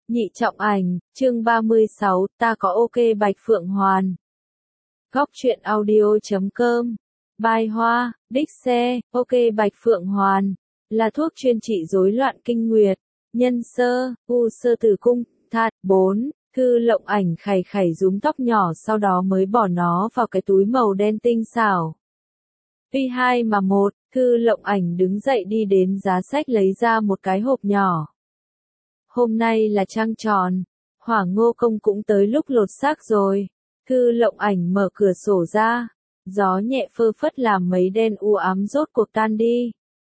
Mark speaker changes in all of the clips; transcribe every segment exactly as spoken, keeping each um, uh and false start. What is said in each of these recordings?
Speaker 1: Nhị trọng ảnh, chương ba mươi sáu, ta có ok Bạch Phượng Hoàn. Góc truyện audio chấm com. Bài hoa, đích xe, ok Bạch Phượng Hoàn, là thuốc chuyên trị rối loạn kinh nguyệt, nhân sơ, u sơ tử cung, thạt, bốn. Thư Lộng Ảnh khày khày rúm tóc nhỏ sau đó mới bỏ nó vào cái túi màu đen tinh xảo. Tuy hai mà một, Thư Lộng Ảnh đứng dậy đi đến giá sách lấy ra một cái hộp nhỏ. Hôm nay là trăng tròn, Hỏa Ngô Công cũng tới lúc lột xác rồi. Thư Lộng Ảnh mở cửa sổ ra, gió nhẹ phơ phất làm mấy đen u ám rốt cuộc tan đi.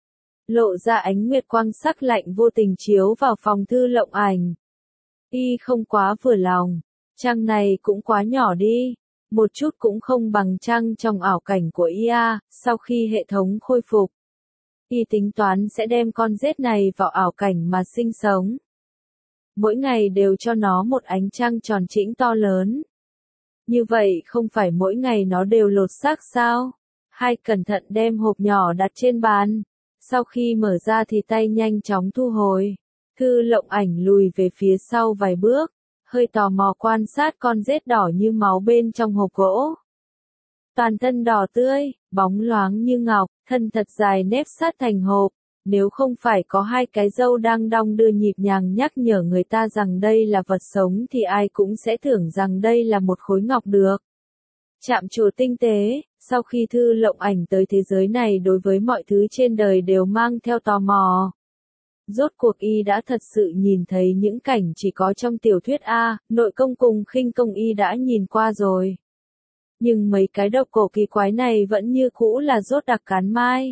Speaker 1: Lộ ra ánh nguyệt quang sắc lạnh vô tình chiếu vào phòng Thư Lộng Ảnh. Y không quá vừa lòng, trăng này cũng quá nhỏ đi, một chút cũng không bằng trăng trong ảo cảnh của i a, sau khi hệ thống khôi phục. Y tính toán sẽ đem con rết này vào ảo cảnh mà sinh sống. Mỗi ngày đều cho nó một ánh trăng tròn trĩnh to lớn. Như vậy không phải mỗi ngày nó đều lột xác sao? Hai cẩn thận đem hộp nhỏ đặt trên bàn. Sau khi mở ra thì tay nhanh chóng thu hồi. Thư Lộng Ảnh lùi về phía sau vài bước, hơi tò mò quan sát con rết đỏ như máu bên trong hộp gỗ. Toàn thân đỏ tươi, bóng loáng như ngọc, thân thật dài nếp sát thành hộp. Nếu không phải có hai cái râu đang đong đưa nhịp nhàng nhắc nhở người ta rằng đây là vật sống thì ai cũng sẽ tưởng rằng đây là một khối ngọc được. Chạm trổ tinh tế, sau khi Thư Lộng Ảnh tới thế giới này đối với mọi thứ trên đời đều mang theo tò mò. Rốt cuộc y đã thật sự nhìn thấy những cảnh chỉ có trong tiểu thuyết A, nội công cùng khinh công y đã nhìn qua rồi. Nhưng mấy cái độc cổ kỳ quái này vẫn như cũ là rốt đặc cán mai.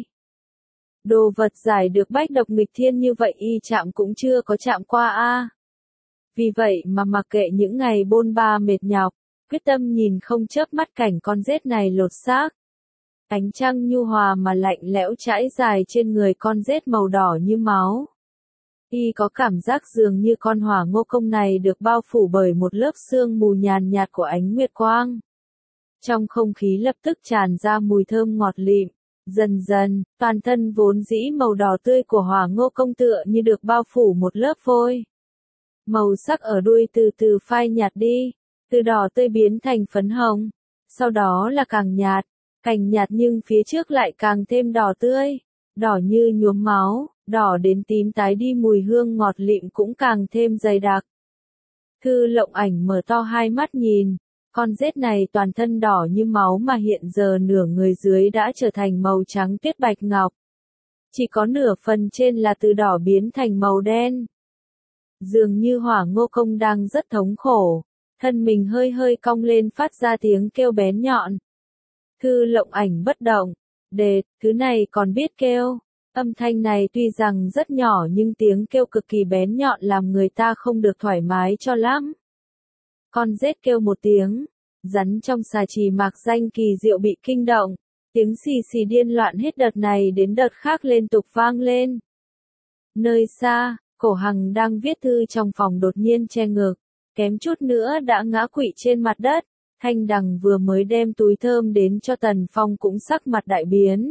Speaker 1: Đồ vật giải được bách độc nghịch thiên như vậy y chạm cũng chưa có chạm qua a. Vì vậy mà mặc kệ những ngày bôn ba mệt nhọc, quyết tâm nhìn không chớp mắt cảnh con rết này lột xác. Ánh trăng nhu hòa mà lạnh lẽo trải dài trên người con rết màu đỏ như máu. Y có cảm giác dường như con Hỏa Ngô Công này được bao phủ bởi một lớp sương mù nhàn nhạt của ánh nguyệt quang. Trong không khí lập tức tràn ra mùi thơm ngọt lịm. Dần dần, toàn thân vốn dĩ màu đỏ tươi của Hỏa Ngô Công tựa như được bao phủ một lớp vôi. Màu sắc ở đuôi từ từ phai nhạt đi, từ đỏ tươi biến thành phấn hồng, sau đó là càng nhạt, càng nhạt nhưng phía trước lại càng thêm đỏ tươi, đỏ như nhuốm máu, đỏ đến tím tái đi, mùi hương ngọt lịm cũng càng thêm dày đặc. Thư Lộng Ảnh mở to hai mắt nhìn. Con rết này toàn thân đỏ như máu mà hiện giờ nửa người dưới đã trở thành màu trắng tuyết bạch ngọc. Chỉ có nửa phần trên là từ đỏ biến thành màu đen. Dường như Hỏa Ngô Công đang rất thống khổ, thân mình hơi hơi cong lên phát ra tiếng kêu bén nhọn. Thư Lộng Ảnh bất động, đề, thứ này còn biết kêu. Âm thanh này tuy rằng rất nhỏ nhưng tiếng kêu cực kỳ bén nhọn làm người ta không được thoải mái cho lắm. Con rết kêu một tiếng, rắn trong xà trì mạc danh kỳ diệu bị kinh động, tiếng xì xì điên loạn hết đợt này đến đợt khác liên tục vang lên. Nơi xa, Cổ Hằng đang viết thư trong phòng đột nhiên che ngực, kém chút nữa đã ngã quỵ trên mặt đất. Thanh Đằng vừa mới đem túi thơm đến cho Tần Phong cũng sắc mặt đại biến.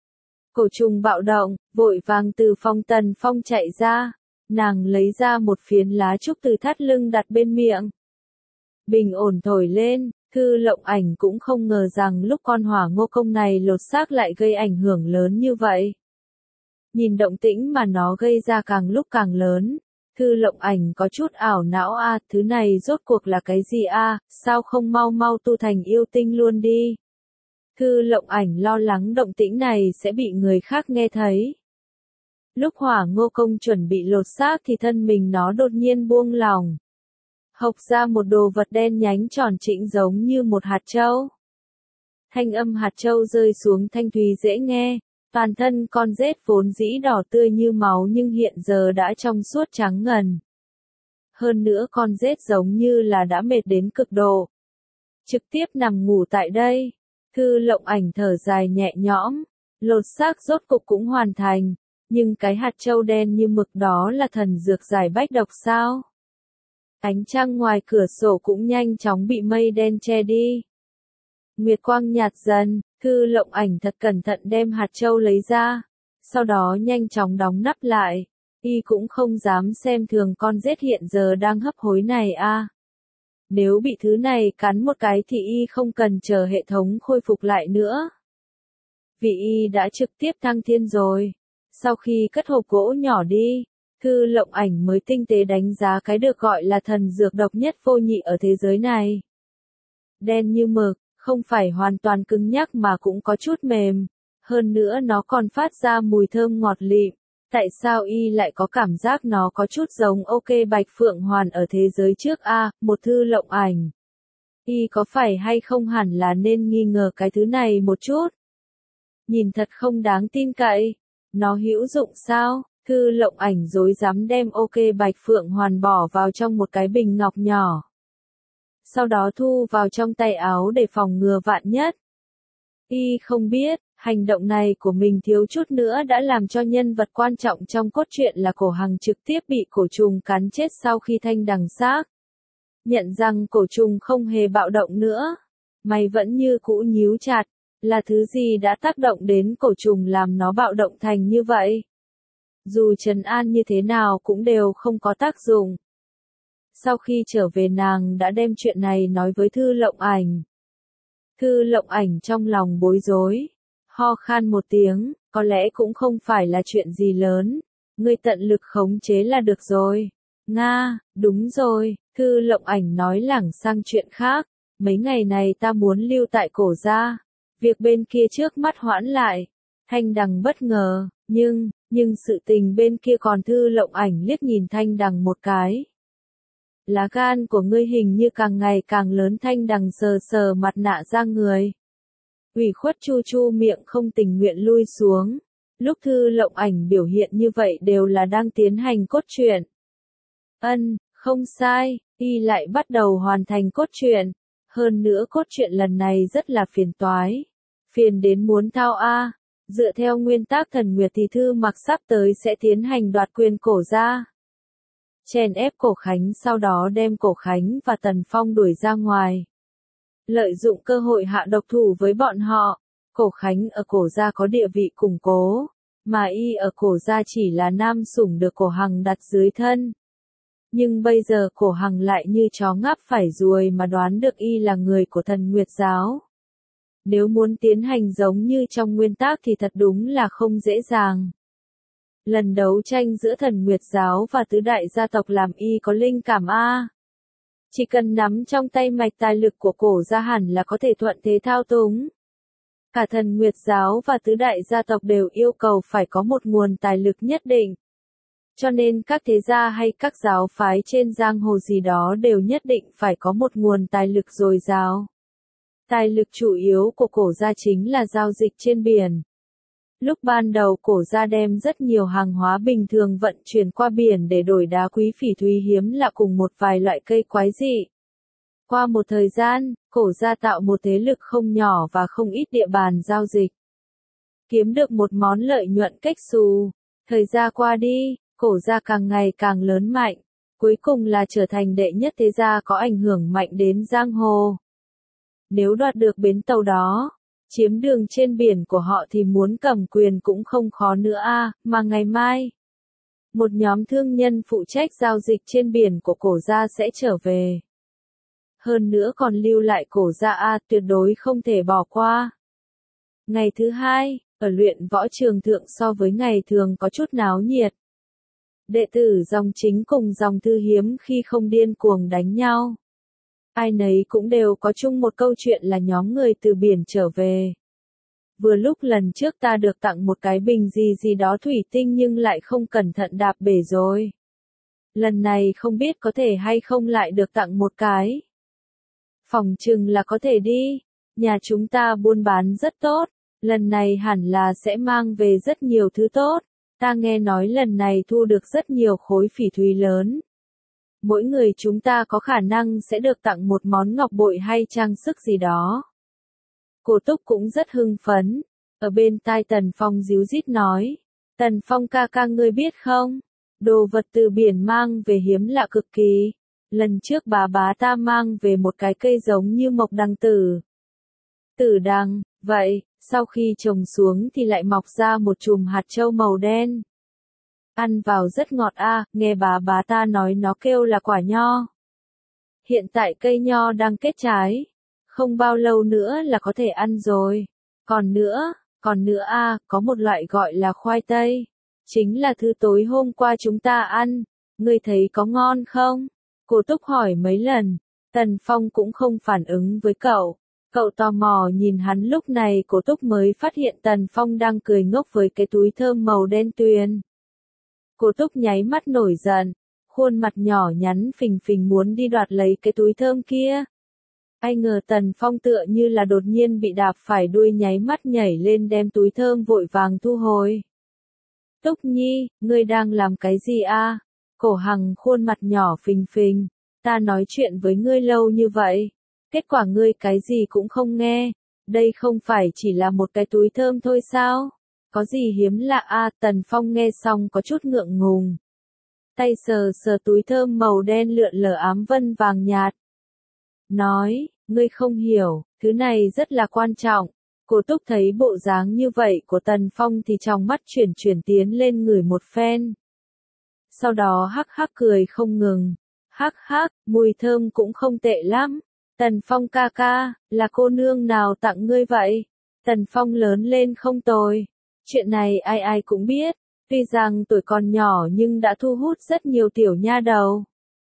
Speaker 1: Cổ Trùng bạo động, vội vàng từ phòng Tần Phong chạy ra, nàng lấy ra một phiến lá trúc từ thắt lưng đặt bên miệng. Bình ổn thổi lên, Thư Lộng Ảnh cũng không ngờ rằng lúc con Hỏa Ngô Công này lột xác lại gây ảnh hưởng lớn như vậy. Nhìn động tĩnh mà nó gây ra càng lúc càng lớn, Thư Lộng Ảnh có chút ảo não a, à, thứ này rốt cuộc là cái gì a, à, sao không mau mau tu thành yêu tinh luôn đi. Thư Lộng Ảnh lo lắng động tĩnh này sẽ bị người khác nghe thấy. Lúc Hỏa Ngô Công chuẩn bị lột xác thì thân mình nó đột nhiên buông lỏng. Hộc ra một đồ vật đen nhánh tròn trĩnh giống như một hạt châu. Thanh âm hạt châu rơi xuống thanh thùy dễ nghe, toàn thân con rết vốn dĩ đỏ tươi như máu nhưng hiện giờ đã trong suốt trắng ngần. Hơn nữa con rết giống như là đã mệt đến cực độ. Trực tiếp nằm ngủ tại đây, Thư Lộng Ảnh thở dài nhẹ nhõm, lột xác rốt cục cũng hoàn thành, nhưng cái hạt châu đen như mực đó là thần dược giải bách độc sao? Ánh trăng ngoài cửa sổ cũng nhanh chóng bị mây đen che đi. Nguyệt quang nhạt dần, Thư Lộng Ảnh thật cẩn thận đem hạt châu lấy ra, sau đó nhanh chóng đóng nắp lại. Y cũng không dám xem thường con rết hiện giờ đang hấp hối này a. Nếu bị thứ này cắn một cái thì Y không cần chờ hệ thống khôi phục lại nữa. Vì Y đã trực tiếp thăng thiên rồi. Sau khi cất hộp gỗ nhỏ đi, Thư Lộng Ảnh mới tinh tế đánh giá cái được gọi là thần dược độc nhất vô nhị ở thế giới này. Đen như mực, không phải hoàn toàn cứng nhắc mà cũng có chút mềm. Hơn nữa nó còn phát ra mùi thơm ngọt lịm. Tại sao Y lại có cảm giác nó có chút giống ok Bạch Phượng Hoàn ở thế giới trước a, một Thư Lộng Ảnh. Y có phải hay không hẳn là nên nghi ngờ cái thứ này một chút. Nhìn thật không đáng tin cậy. Nó hữu dụng sao? Thư Lộng Ảnh rối rắm đem ok Bạch Phượng Hoàn bỏ vào trong một cái bình ngọc nhỏ. Sau đó thu vào trong tay áo để phòng ngừa vạn nhất. Y không biết, hành động này của mình thiếu chút nữa đã làm cho nhân vật quan trọng trong cốt truyện là Cổ Hằng trực tiếp bị cổ trùng cắn chết sau khi thanh đằng xác. Nhận rằng cổ trùng không hề bạo động nữa. Mày vẫn như cũ nhíu chặt. Là thứ gì đã tác động đến cổ trùng làm nó bạo động thành như vậy? Dù trấn an như thế nào cũng đều không có tác dụng. Sau khi trở về nàng đã đem chuyện này nói với Thư Lộng Ảnh. Thư Lộng Ảnh trong lòng bối rối. Ho khan một tiếng, có lẽ cũng không phải là chuyện gì lớn. Ngươi tận lực khống chế là được rồi. Nga, đúng rồi, Thư Lộng Ảnh nói lảng sang chuyện khác. Mấy ngày này ta muốn lưu tại Cổ gia. Việc bên kia trước mắt hoãn lại. Thanh Đằng bất ngờ, nhưng, nhưng sự tình bên kia còn Thư Lộng Ảnh liếc nhìn Thanh Đằng một cái. Lá gan của ngươi hình như càng ngày càng lớn. Thanh Đằng sờ sờ mặt nạ ra người. Ủy khuất chu chu miệng không tình nguyện lui xuống. Lúc Thư Lộng Ảnh biểu hiện như vậy đều là đang tiến hành cốt truyện. Ân, không sai, Y lại bắt đầu hoàn thành cốt truyện. Hơn nữa cốt truyện lần này rất là phiền toái. Phiền đến muốn thao a. Dựa theo nguyên tắc Thần Nguyệt thì Thư Mặc sắp tới sẽ tiến hành đoạt quyền Cổ gia. Chèn ép Cổ Khánh, sau đó đem Cổ Khánh và Tần Phong đuổi ra ngoài. Lợi dụng cơ hội hạ độc thủ với bọn họ. Cổ Khánh ở Cổ gia có địa vị củng cố, mà Y ở Cổ gia chỉ là nam sủng được Cổ Hằng đặt dưới thân. Nhưng bây giờ Cổ Hằng lại như chó ngáp phải ruồi mà đoán được Y là người của Thần Nguyệt giáo. Nếu muốn tiến hành giống như trong nguyên tắc thì thật đúng là không dễ dàng. Lần đấu tranh giữa Thần Nguyệt giáo và tứ đại gia tộc làm Y có linh cảm a. Chỉ cần nắm trong tay mạch tài lực của Cổ gia hẳn là có thể thuận thế thao túng. Cả Thần Nguyệt giáo và tứ đại gia tộc đều yêu cầu phải có một nguồn tài lực nhất định. Cho nên các thế gia hay các giáo phái trên giang hồ gì đó đều nhất định phải có một nguồn tài lực dồi dào. Tài lực chủ yếu của Cổ gia chính là giao dịch trên biển. Lúc ban đầu Cổ gia đem rất nhiều hàng hóa bình thường vận chuyển qua biển để đổi đá quý phỉ thúy hiếm lạ cùng một vài loại cây quái dị. Qua một thời gian, Cổ gia tạo một thế lực không nhỏ và không ít địa bàn giao dịch. Kiếm được một món lợi nhuận cách xù. Thời gian qua đi, Cổ gia càng ngày càng lớn mạnh. Cuối cùng là trở thành đệ nhất thế gia có ảnh hưởng mạnh đến giang hồ. Nếu đoạt được bến tàu đó, chiếm đường trên biển của họ thì muốn cầm quyền cũng không khó nữa a, mà ngày mai, một nhóm thương nhân phụ trách giao dịch trên biển của Cổ gia sẽ trở về. Hơn nữa còn lưu lại Cổ gia a, tuyệt đối không thể bỏ qua. Ngày thứ hai, ở luyện võ trường thượng so với ngày thường có chút náo nhiệt. Đệ tử dòng chính cùng dòng thư hiếm khi không điên cuồng đánh nhau. Ai nấy cũng đều có chung một câu chuyện là nhóm người từ biển trở về. Vừa lúc lần trước ta được tặng một cái bình gì gì đó thủy tinh nhưng lại không cẩn thận đạp bể rồi. Lần này không biết có thể hay không lại được tặng một cái. Phòng chừng là có thể đi. Nhà chúng ta buôn bán rất tốt. Lần này hẳn là sẽ mang về rất nhiều thứ tốt. Ta nghe nói lần này thu được rất nhiều khối phỉ thúy lớn. Mỗi người chúng ta có khả năng sẽ được tặng một món ngọc bội hay trang sức gì đó. Cô Túc cũng rất hưng phấn. Ở bên tai Tần Phong díu dít nói. Tần Phong ca ca ngươi biết không? Đồ vật từ biển mang về hiếm lạ cực kỳ. Lần trước bà bá ta mang về một cái cây giống như mộc đằng tử. Tử đằng, vậy, sau khi trồng xuống thì lại mọc ra một chùm hạt châu màu đen. Ăn vào rất ngọt a, nghe bà bá ta nói nó kêu là quả nho. Hiện tại cây nho đang kết trái, không bao lâu nữa là có thể ăn rồi. Còn nữa, còn nữa a, có một loại gọi là khoai tây, chính là thứ tối hôm qua chúng ta ăn, ngươi thấy có ngon không? Cô Túc hỏi mấy lần, Tần Phong cũng không phản ứng với cậu. Cậu tò mò nhìn hắn, lúc này Cô Túc mới phát hiện Tần Phong đang cười ngốc với cái túi thơm màu đen tuyền. Cô Túc nháy mắt nổi giận, khuôn mặt nhỏ nhắn phình phình muốn đi đoạt lấy cái túi thơm kia. Ai ngờ Tần Phong tựa như là đột nhiên bị đạp phải đuôi, nháy mắt nhảy lên đem túi thơm vội vàng thu hồi. Túc Nhi, ngươi đang làm cái gì a? Cổ Hằng khuôn mặt nhỏ phình phình, ta nói chuyện với ngươi lâu như vậy, kết quả ngươi cái gì cũng không nghe, đây không phải chỉ là một cái túi thơm thôi sao? Có gì hiếm lạ a? Tần Phong nghe xong có chút ngượng ngùng. Tay sờ sờ túi thơm màu đen lượn lờ ám vân vàng nhạt. Nói, ngươi không hiểu, thứ này rất là quan trọng. Cô Túc thấy bộ dáng như vậy của Tần Phong thì trong mắt chuyển chuyển tiến lên ngửi một phen. Sau đó hắc hắc cười không ngừng. Hắc hắc, mùi thơm cũng không tệ lắm. Tần Phong ca ca, là cô nương nào tặng ngươi vậy? Tần Phong lớn lên không tồi. Chuyện này ai ai cũng biết. Tuy rằng tuổi còn nhỏ nhưng đã thu hút rất nhiều tiểu nha đầu.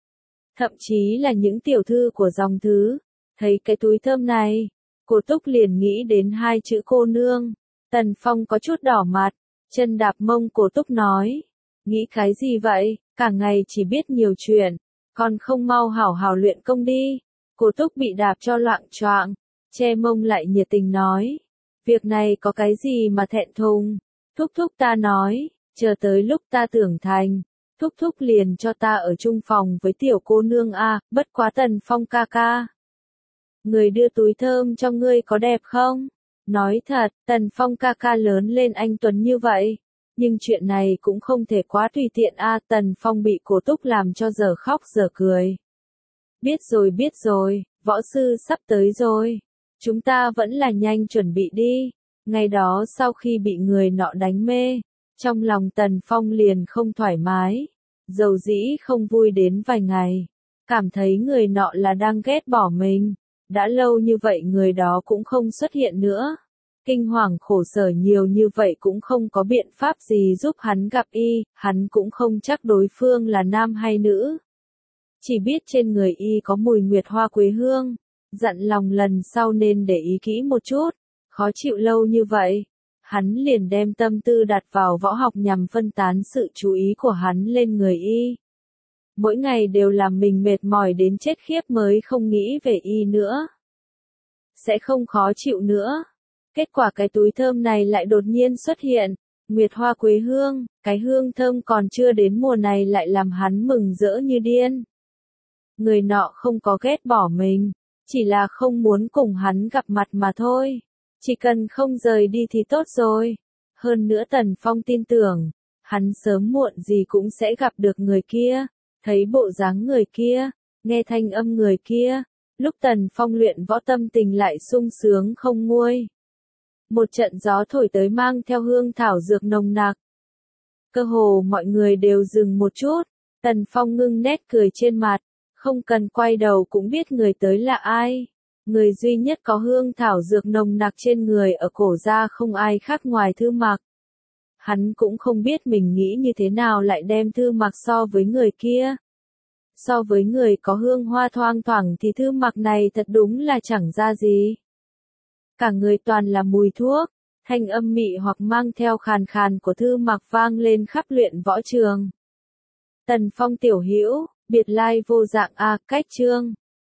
Speaker 1: Thậm chí là những tiểu thư của dòng thứ. Thấy cái túi thơm này, cô Túc liền nghĩ đến hai chữ cô nương. Tần Phong có chút đỏ mặt, chân đạp mông cô Túc nói. Nghĩ cái gì vậy, cả ngày chỉ biết nhiều chuyện, còn không mau hảo hảo luyện công đi. Cô Túc bị đạp cho loạng choạng, che mông lại nhiệt tình nói. Việc này có cái gì mà thẹn thùng, thúc thúc ta nói, chờ tới lúc ta trưởng thành, thúc thúc liền cho ta ở chung phòng với tiểu cô nương a, bất quá Tần Phong ca ca. Người đưa túi thơm cho ngươi có đẹp không? Nói thật, Tần Phong ca ca lớn lên anh tuấn như vậy, nhưng chuyện này cũng không thể quá tùy tiện a. Tần Phong bị Cô Túc làm cho giờ khóc giờ cười. Biết rồi biết rồi, võ sư sắp tới rồi, chúng ta vẫn là nhanh chuẩn bị đi. Ngày đó sau khi bị người nọ đánh mê, trong lòng Tần Phong liền không thoải mái, dầu dĩ không vui đến vài ngày, cảm thấy người nọ là đang ghét bỏ mình. Đã lâu như vậy người đó cũng không xuất hiện nữa. Kinh hoàng khổ sở nhiều như vậy cũng không có biện pháp gì giúp hắn gặp y, hắn cũng không chắc đối phương là nam hay nữ. Chỉ biết trên người y có mùi nguyệt hoa quế hương, dặn lòng lần sau nên để ý kỹ một chút, khó chịu lâu như vậy. Hắn liền đem tâm tư đặt vào võ học nhằm phân tán sự chú ý của hắn lên người y. Mỗi ngày đều làm mình mệt mỏi đến chết khiếp mới không nghĩ về y nữa. Sẽ không khó chịu nữa. Kết quả cái túi thơm này lại đột nhiên xuất hiện, nguyệt hoa quế hương, cái hương thơm còn chưa đến mùa này lại làm hắn mừng rỡ như điên. Người nọ không có ghét bỏ mình, chỉ là không muốn cùng hắn gặp mặt mà thôi. Chỉ cần không rời đi thì tốt rồi. Hơn nữa Tần Phong tin tưởng, hắn sớm muộn gì cũng sẽ gặp được người kia. Thấy bộ dáng người kia, nghe thanh âm người kia, lúc Tần Phong luyện võ tâm tình lại sung sướng không nguôi. Một trận gió thổi tới mang theo hương thảo dược nồng nặc. Cơ hồ mọi người đều dừng một chút, Tần Phong ngưng nét cười trên mặt, không cần quay đầu cũng biết người tới là ai. Người duy nhất có hương thảo dược nồng nặc trên người ở cổ ra không ai khác ngoài Thư Mặc. Hắn cũng không biết mình nghĩ như thế nào lại đem Thư Mặc so với người kia. So với người có hương hoa thoang thoảng thì Thư Mặc này thật đúng là chẳng ra gì. Cả người toàn là mùi thuốc, thanh âm mị hoặc mang theo khàn khàn của Thư Mặc vang lên khắp luyện võ trường. Tần Phong tiểu hữu, biệt lai vô dạng a, cách chương.